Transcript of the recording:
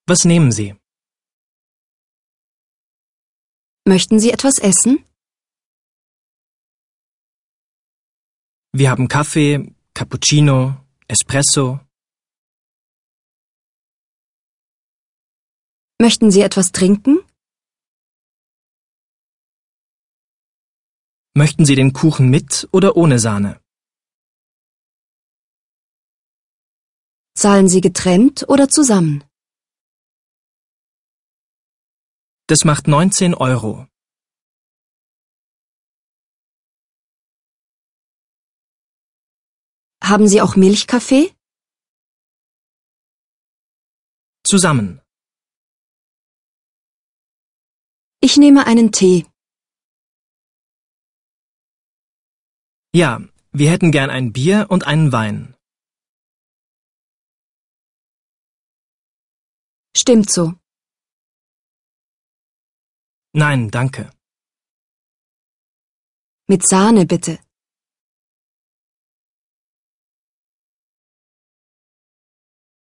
Was nehmen Sie? Möchten Sie etwas essen? Wir haben Kaffee, Cappuccino, Espresso. Möchten Sie etwas trinken? Möchten Sie den Kuchen mit oder ohne Sahne? Zahlen Sie getrennt oder zusammen? Das macht 19 Euro. Haben Sie auch Milchkaffee? Zusammen. Ich nehme einen Tee. Ja, wir hätten gern ein Bier und einen Wein. Stimmt so. Nein, danke. Mit Sahne bitte.